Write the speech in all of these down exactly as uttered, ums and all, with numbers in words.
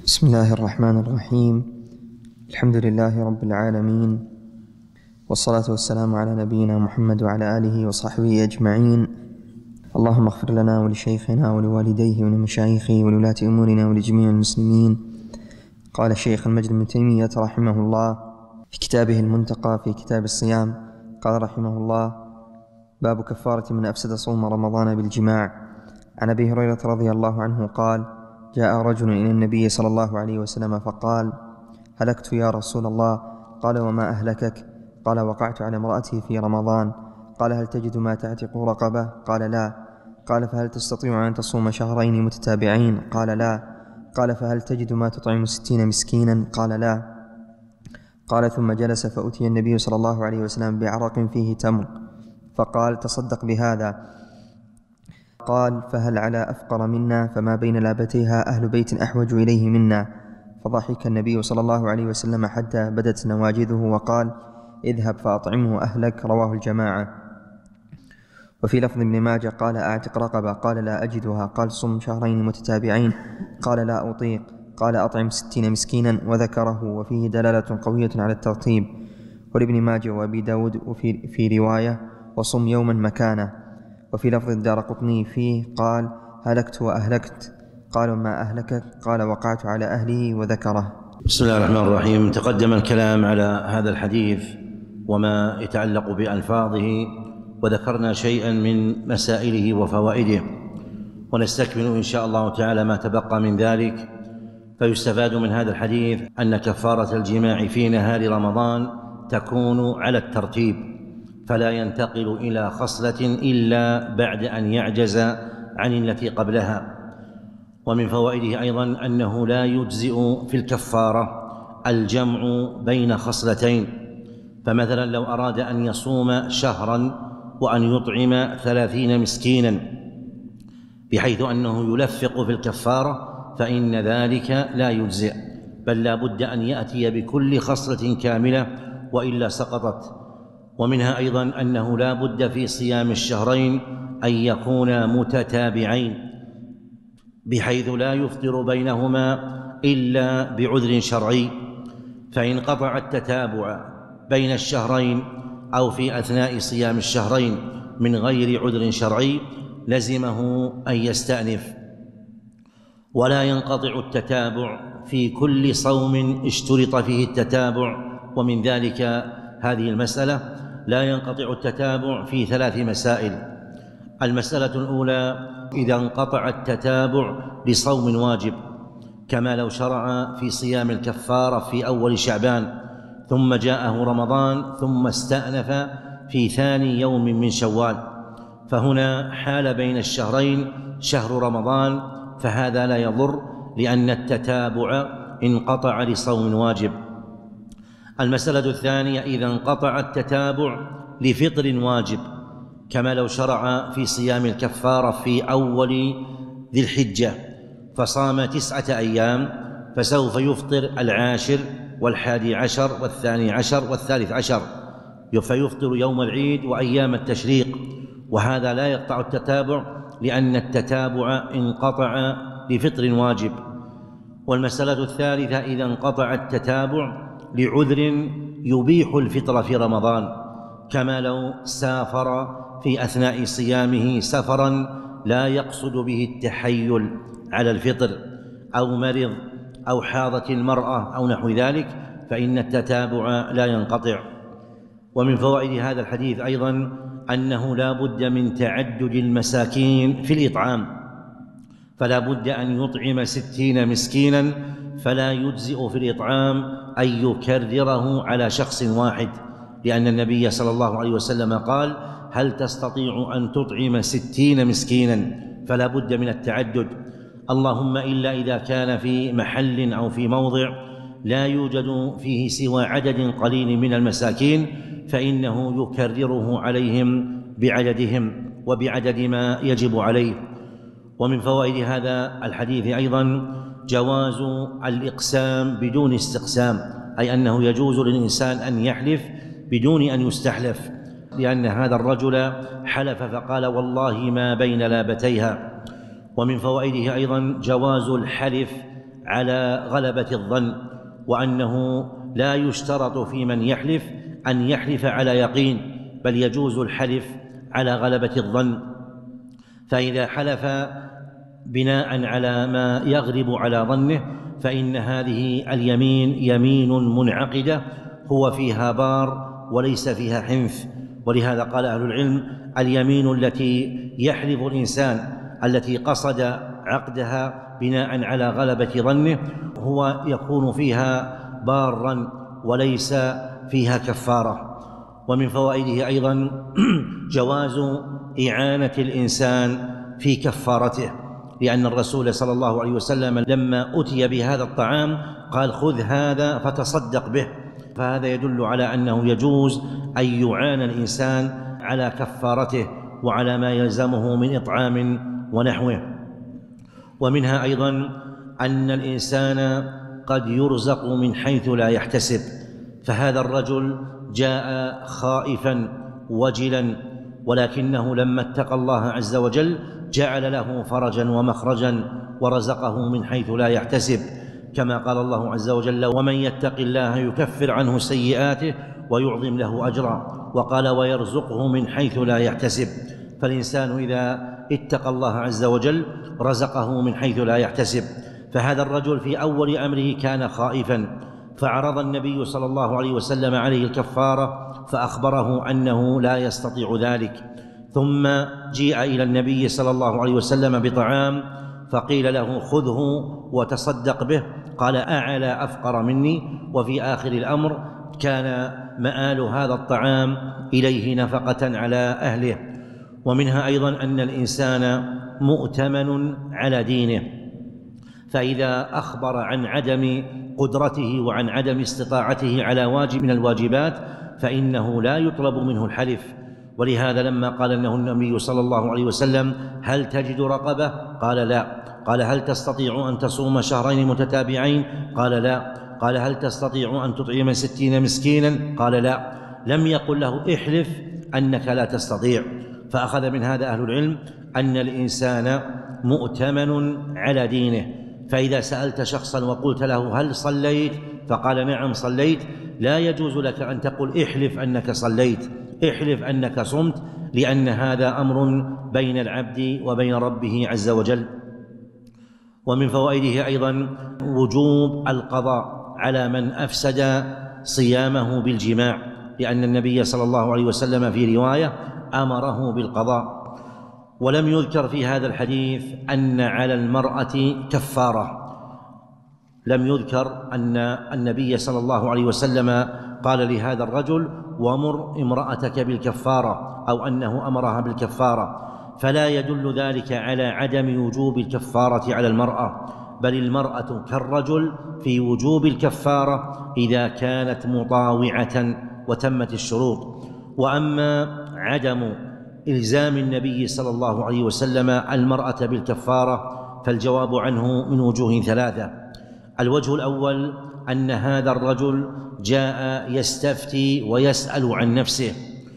بسم الله الرحمن الرحيم. الحمد لله رب العالمين، والصلاة والسلام على نبينا محمد وعلى آله وصحبه أجمعين. اللهم اغفر لنا ولشيخنا ولوالديه ولمشايخه ولولاة أمورنا ولجميع المسلمين. قال الشيخ المجد بن تيمية رحمه الله في كتابه المنتقى في كتاب الصيام، قال رحمه الله: باب كفارة من أفسد صوم رمضان بالجماع. عن أبي هريرة رضي الله عنه قال: جاء رجل إلى النبي صلى الله عليه وسلم فقال: هلكت يا رسول الله. قال: وما أهلكك؟ قال: وقعت على امرأتي في رمضان. قال: هل تجد ما تعتق رقبة؟ قال: لا. قال: فهل تستطيع أن تصوم شهرين متتابعين؟ قال: لا. قال: فهل تجد ما تطعم ستين مسكينا؟ قال: لا. قال: ثم جلس فأتي النبي صلى الله عليه وسلم بعرق فيه تمر فقال: تصدق بهذا. قال: فهل على أفقر منا؟ فما بين لابتيها أهل بيت أحوج إليه منا. فضحك النبي صلى الله عليه وسلم حتى بدت نواجذه وقال: اذهب فأطعمه أهلك. رواه الجماعة. وفي لفظ ابن ماجه قال: أعتق رقبة. قال: لا أجدها. قال: صم شهرين متتابعين. قال: لا أطيق. قال: أطعم ستين مسكينا. وذكره، وفيه دلالة قوية على الترتيب. ولابن ماجه وأبي داود وفي في رواية: وصم يوما مكانه. وفي لفظ الدارقطني فيه قال: هلكت وأهلكت. قالوا: ما أهلكك؟ قال: وقعت على أهله. وذكره. بسم الله الرحمن الرحيم. تقدم الكلام على هذا الحديث وما يتعلق بألفاظه، وذكرنا شيئا من مسائله وفوائده، ونستكمل إن شاء الله تعالى ما تبقى من ذلك. فيستفاد من هذا الحديث أن كفارة الجماع في نهار رمضان تكون على الترتيب، فلا ينتقل إلى خصلة إلا بعد أن يعجز عن التي قبلها. ومن فوائده أيضا أنه لا يجزئ في الكفارة الجمع بين خصلتين. فمثلا لو أراد أن يصوم شهرا وأن يطعم ثلاثين مسكينا بحيث أنه يلفق في الكفارة، فإن ذلك لا يجزئ، بل لا بد أن يأتي بكل خصلة كاملة وإلا سقطت. ومنها أيضا أنه لا بد في صيام الشهرين أن يكونا متتابعين بحيث لا يفطر بينهما إلا بعذر شرعي. فإن قطع التتابع بين الشهرين أو في أثناء صيام الشهرين من غير عذر شرعي لزمه أن يستأنف. ولا ينقطع التتابع في كل صوم اشترط فيه التتابع، ومن ذلك هذه المسألة: لا ينقطع التتابع في ثلاث مسائل. المسألة الأولى: إذا انقطع التتابع لصوم واجب، كما لو شرع في صيام الكفارة في أول شعبان ثم جاءه رمضان ثم استأنف في ثاني يوم من شوال، فهنا حال بين الشهرين شهر رمضان، فهذا لا يضر لأن التتابع انقطع لصوم واجب. المسألة الثانية: إذا انقطع التتابع لفطر واجب، كما لو شرع في صيام الكفارة في أول ذي الحجة فصام تسعة أيام، فسوف يفطر العاشر والحادي عشر والثاني عشر والثالث عشر، فيفطر يوم العيد وأيام التشريق، وهذا لا يقطع التتابع لأن التتابع انقطع لفطر واجب. والمسألة الثالثة: إذا انقطع التتابع لعذر يبيح الفطر في رمضان، كما لو سافر في أثناء صيامه سفرا لا يقصد به التحيل على الفطر، أو مرض، أو حاضت المرأة أو نحو ذلك، فإن التتابع لا ينقطع. ومن فوائد هذا الحديث أيضا أنه لا بد من تعدد المساكين في الإطعام، فلا بد أن يطعم ستين مسكينا، فلا يجزئ في الإطعام أن يكرره على شخص واحد، لأن النبي صلى الله عليه وسلم قال: هل تستطيع أن تطعم ستين مسكينا؟ فلا بد من التعدد، اللهم إلا إذا كان في محل أو في موضع لا يوجد فيه سوى عدد قليل من المساكين، فإنه يكرره عليهم بعددهم وبعدد ما يجب عليه. ومن فوائد هذا الحديث أيضا جواز الإقسام بدون استقسام، أي أنه يجوز للإنسان أن يحلف بدون أن يستحلف، لأن هذا الرجل حلف فقال: والله ما بين لابتيها. ومن فوائده أيضا جواز الحلف على غلبة الظن، وأنه لا يشترط في من يحلف أن يحلف على يقين، بل يجوز الحلف على غلبة الظن. فإذا حلف بناء على ما يغلب على ظنه فإن هذه اليمين يمين منعقدة هو فيها بار وليس فيها حنث. ولهذا قال أهل العلم: اليمين التي يحلف الإنسان التي قصد عقدها بناء على غلبة ظنه هو يكون فيها بارا وليس فيها كفارة. ومن فوائده أيضا جواز إعانة الإنسان في كفارته، لأن الرسول صلى الله عليه وسلم لما أتي بهذا الطعام قال: خذ هذا فتصدق به. فهذا يدل على أنه يجوز أن يعان الإنسان على كفارته وعلى ما يلزمه من إطعام ونحوه. ومنها أيضا أن الإنسان قد يرزق من حيث لا يحتسب، فهذا الرجل جاء خائفا وجلا، ولكنه لما اتقى الله عز وجل جعل له فرجا ومخرجا ورزقه من حيث لا يحتسب، كما قال الله عز وجل: ومن يتق الله يكفر عنه سيئاته ويعظم له أجرا، وقال: ويرزقه من حيث لا يحتسب. فالإنسان إذا اتقى الله عز وجل رزقه من حيث لا يحتسب. فهذا الرجل في أول أمره كان خائفا، فعرض النبي صلى الله عليه وسلم عليه الكفارة فأخبره أنه لا يستطيع ذلك، ثم جيء إلى النبي صلى الله عليه وسلم بطعام فقيل له: خذه وتصدق به. قال: أعلى أفقر مني. وفي آخر الأمر كان مآل هذا الطعام إليه نفقة على أهله. ومنها أيضا أن الإنسان مؤتمن على دينه، فإذا أخبر عن عدم قدرته وعن عدم استطاعته على واجب من الواجبات فإنه لا يطلب منه الحلف. ولهذا لما قال له النبي صلى الله عليه وسلم: هل تجد رقبة؟ قال: لا. قال: هل تستطيع أن تصوم شهرين متتابعين؟ قال: لا. قال: هل تستطيع أن تطعم ستين مسكينا؟ قال: لا. لم يقل له: احلف أنك لا تستطيع. فأخذ من هذا أهل العلم أن الإنسان مؤتمن على دينه، فإذا سألت شخصا وقلت له: هل صليت؟ فقال: نعم صليت، لا يجوز لك أن تقول: احلف أنك صليت، احلف أنك صمت، لأن هذا أمر بين العبد وبين ربه عز وجل. ومن فوائده أيضا وجوب القضاء على من أفسد صيامه بالجماع، لأن النبي صلى الله عليه وسلم في رواية أمره بالقضاء. ولم يذكر في هذا الحديث أن على المرأة كفارة، لم يذكر أن النبي صلى الله عليه وسلم قال لهذا الرجل: ومر امرأتك بالكفارة، أو أنه أمرها بالكفارة، فلا يدل ذلك على عدم وجوب الكفارة على المرأة، بل المرأة كالرجل في وجوب الكفارة إذا كانت مطاوعة وتمت الشروط. وأما عدم إلزام النبي صلى الله عليه وسلم المرأة بالكفارة فالجواب عنه من وجوه ثلاثة. الوجه الأول أن هذا الرجل جاء يستفتي ويسأل عن نفسه،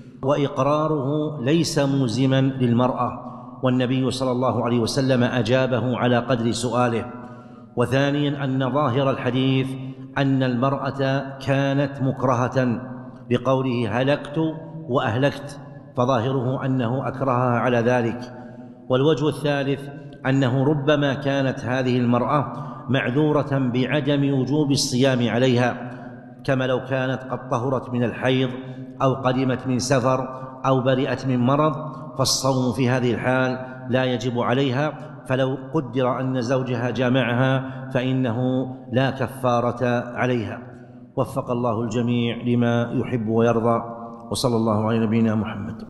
وإقراره ليس ملزما للمرأة، والنبي صلى الله عليه وسلم أجابه على قدر سؤاله. وثانيا أن ظاهر الحديث أن المرأة كانت مكرهة بقوله: هلكت وأهلكت، فظاهره أنه أكرهها على ذلك. والوجه الثالث أنه ربما كانت هذه المرأة معذورة بعدم وجوب الصيام عليها، كما لو كانت قد طهرت من الحيض أو قدمت من سفر أو برئت من مرض، فالصوم في هذه الحال لا يجب عليها، فلو قدر أن زوجها جامعها فإنه لا كفارة عليها. وفق الله الجميع لما يحب ويرضى، وصلى الله على نبينا محمد.